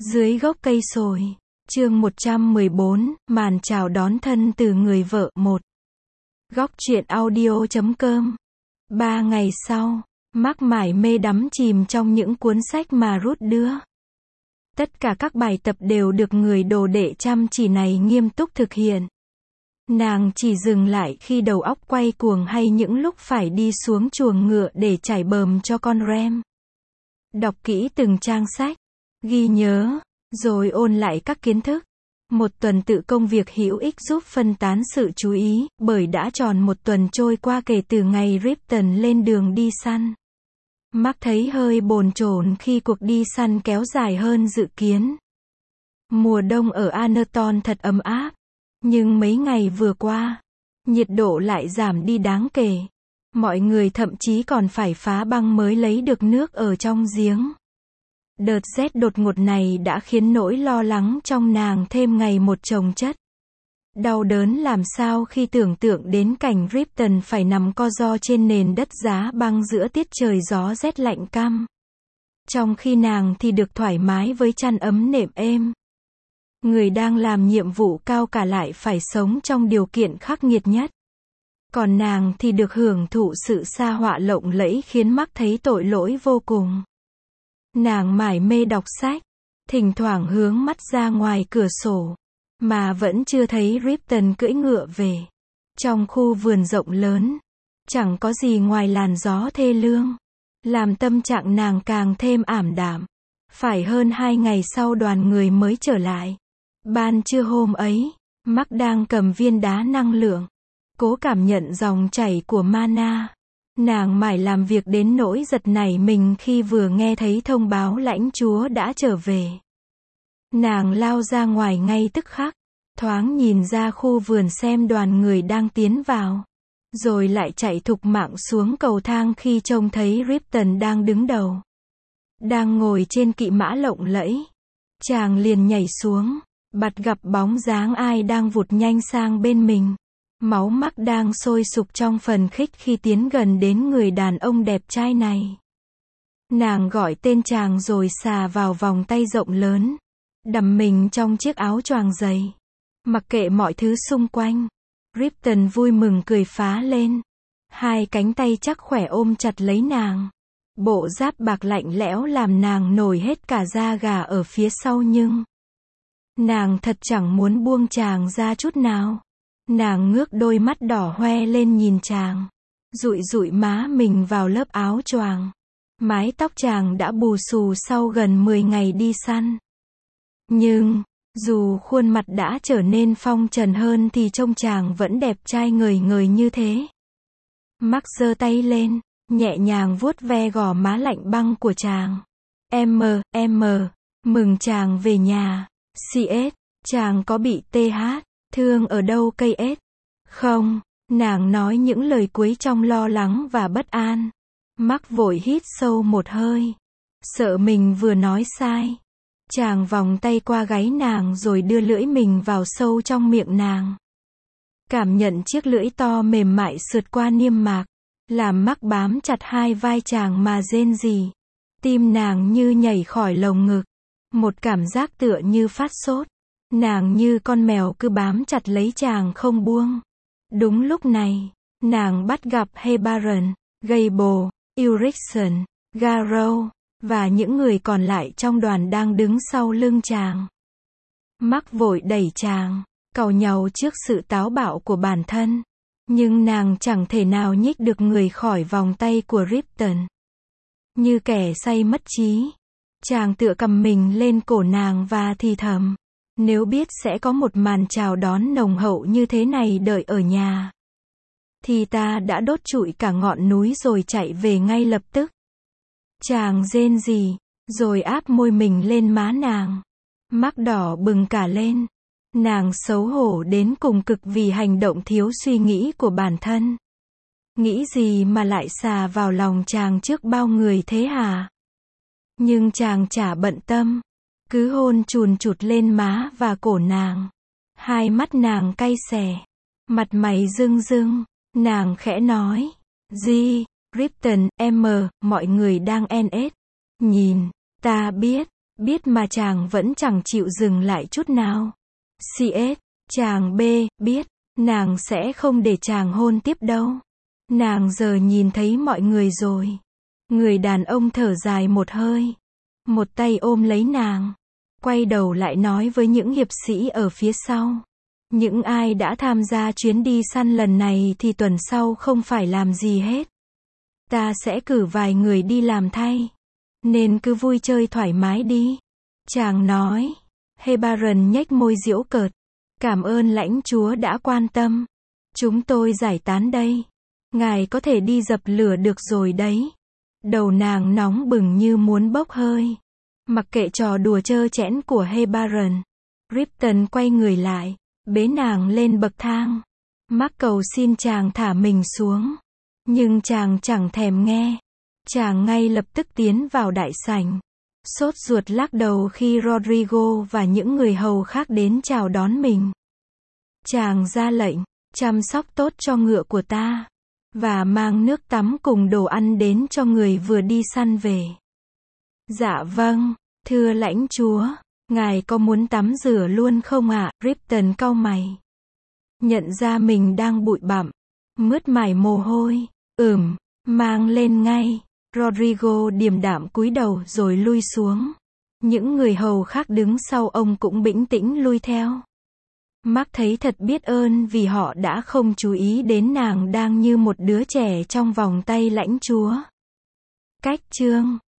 Dưới gốc cây sồi. Chương 114, màn chào đón thân từ người vợ 1. Góc truyện audio.com. 3 ngày sau, Mark mải mê đắm chìm trong những cuốn sách mà Ruth đưa. Tất cả các bài tập đều được người đồ đệ chăm chỉ này nghiêm túc thực hiện. Nàng chỉ dừng lại khi đầu óc quay cuồng hay những lúc phải đi xuống chuồng ngựa để trải bờm cho con Rem. Đọc kỹ từng trang sách, ghi nhớ, rồi ôn lại các kiến thức. Một tuần tự công việc hữu ích giúp phân tán sự chú ý, bởi đã tròn một tuần trôi qua kể từ ngày Ripton lên đường đi săn. Mark thấy hơi bồn chồn khi cuộc đi săn kéo dài hơn dự kiến. Mùa đông ở Anerton thật ấm áp, nhưng mấy ngày vừa qua, nhiệt độ lại giảm đi đáng kể. Mọi người thậm chí còn phải phá băng mới lấy được nước ở trong giếng. Đợt rét đột ngột này đã khiến nỗi lo lắng trong nàng thêm ngày một chồng chất. Đau đớn làm sao khi tưởng tượng đến cảnh Ripton phải nằm co ro trên nền đất giá băng giữa tiết trời gió rét lạnh căm. Trong khi nàng thì được thoải mái với chăn ấm nệm êm. Người đang làm nhiệm vụ cao cả lại phải sống trong điều kiện khắc nghiệt nhất. Còn nàng thì được hưởng thụ sự sa họa lộng lẫy khiến Mark thấy tội lỗi vô cùng. Nàng mải mê đọc sách, thỉnh thoảng hướng mắt ra ngoài cửa sổ, mà vẫn chưa thấy Ripton cưỡi ngựa về. Trong khu vườn rộng lớn, chẳng có gì ngoài làn gió thê lương, làm tâm trạng nàng càng thêm ảm đạm. Phải hơn 2 ngày sau đoàn người mới trở lại. Ban trưa hôm ấy, Mark đang cầm viên đá năng lượng, cố cảm nhận dòng chảy của mana. Nàng mải làm việc đến nỗi giật nảy mình khi vừa nghe thấy thông báo lãnh chúa đã trở về. Nàng lao ra ngoài ngay tức khắc, thoáng nhìn ra khu vườn xem đoàn người đang tiến vào, rồi lại chạy thục mạng xuống cầu thang khi trông thấy Ripton đang đứng đầu. Đang ngồi trên kỵ mã lộng lẫy. Chàng liền nhảy xuống, bạt gặp bóng dáng ai đang vụt nhanh sang bên mình. Máu Mark đang sôi sục trong phần khích khi tiến gần đến người đàn ông đẹp trai này. Nàng gọi tên chàng rồi xà vào vòng tay rộng lớn, đắm mình trong chiếc áo choàng dày. Mặc kệ mọi thứ xung quanh, Ripton vui mừng cười phá lên. Hai cánh tay chắc khỏe ôm chặt lấy nàng. Bộ giáp bạc lạnh lẽo làm nàng nổi hết cả da gà ở phía sau nhưng nàng thật chẳng muốn buông chàng ra chút nào. Nàng ngước đôi mắt đỏ hoe lên nhìn chàng, dụi dụi má mình vào lớp áo choàng. Mái tóc chàng đã bù xù sau gần 10 ngày đi săn. Nhưng, dù khuôn mặt đã trở nên phong trần hơn thì trông chàng vẫn đẹp trai ngời ngời như thế. Mark giơ tay lên, nhẹ nhàng vuốt ve gò má lạnh băng của chàng. Mừng chàng về nhà. CS, chàng có bị TH, thương ở đâu cây ết? Không, nàng nói những lời cuối trong lo lắng và bất an. Mark vội hít sâu một hơi, sợ mình vừa nói sai. Chàng vòng tay qua gáy nàng rồi đưa lưỡi mình vào sâu trong miệng nàng. Cảm nhận chiếc lưỡi to mềm mại sượt qua niêm mạc, làm Mark bám chặt hai vai chàng mà rên rỉ. Tim nàng như nhảy khỏi lồng ngực, một cảm giác tựa như phát sốt. Nàng như con mèo cứ bám chặt lấy chàng không buông. Đúng lúc này, nàng bắt gặp Hebaron, Gable, Ulrichsen, Garrow, và những người còn lại trong đoàn đang đứng sau lưng chàng. Mark vội đẩy chàng, càu nhàu trước sự táo bạo của bản thân. Nhưng nàng chẳng thể nào nhích được người khỏi vòng tay của Ripton. Như kẻ say mất trí, chàng tựa cầm mình lên cổ nàng và thì thầm. Nếu biết sẽ có một màn chào đón nồng hậu như thế này đợi ở nhà, thì ta đã đốt trụi cả ngọn núi rồi chạy về ngay lập tức. Chàng rên rỉ, rồi áp môi mình lên má nàng. Mark đỏ bừng cả lên. Nàng xấu hổ đến cùng cực vì hành động thiếu suy nghĩ của bản thân. Nghĩ gì mà lại xà vào lòng chàng trước bao người thế hả? Nhưng chàng chả bận tâm, cứ hôn chùn chụt lên má và cổ nàng. Hai mắt nàng cay xè, mặt mày rưng rưng. Nàng khẽ nói, Ripton, mọi người đang NS. Nhìn, ta biết, biết mà chàng vẫn chẳng chịu dừng lại chút nào. CS, chàng B, biết, nàng sẽ không để chàng hôn tiếp đâu. Nàng giờ nhìn thấy mọi người rồi. Người đàn ông thở dài một hơi. Một tay ôm lấy nàng. Quay đầu lại nói với những hiệp sĩ ở phía sau. Những ai đã tham gia chuyến đi săn lần này thì tuần sau không phải làm gì hết. Ta sẽ cử vài người đi làm thay. Nên cứ vui chơi thoải mái đi. Chàng nói. Hebaron nhếch môi giễu cợt. Cảm ơn lãnh chúa đã quan tâm. Chúng tôi giải tán đây. Ngài có thể đi dập lửa được rồi đấy. Đầu nàng nóng bừng như muốn bốc hơi. Mặc kệ trò đùa trơ trẽn của Hebaron, Ripton quay người lại, bế nàng lên bậc thang. Mark cầu xin chàng thả mình xuống. Nhưng chàng chẳng thèm nghe. Chàng ngay lập tức tiến vào đại sảnh. Sốt ruột lắc đầu khi Rodrigo và những người hầu khác đến chào đón mình. Chàng ra lệnh, chăm sóc tốt cho ngựa của ta. Và mang nước tắm cùng đồ ăn đến cho người vừa đi săn về. Dạ vâng, thưa lãnh chúa, ngài có muốn tắm rửa luôn không ạ? Ripton cau mày. Nhận ra mình đang bụi bặm, mướt mải mồ hôi. Mang lên ngay. Rodrigo điềm đạm cúi đầu rồi lui xuống. Những người hầu khác đứng sau ông cũng bĩnh tĩnh lui theo. Mark thấy thật biết ơn vì họ đã không chú ý đến nàng đang như một đứa trẻ trong vòng tay lãnh chúa. Cách chương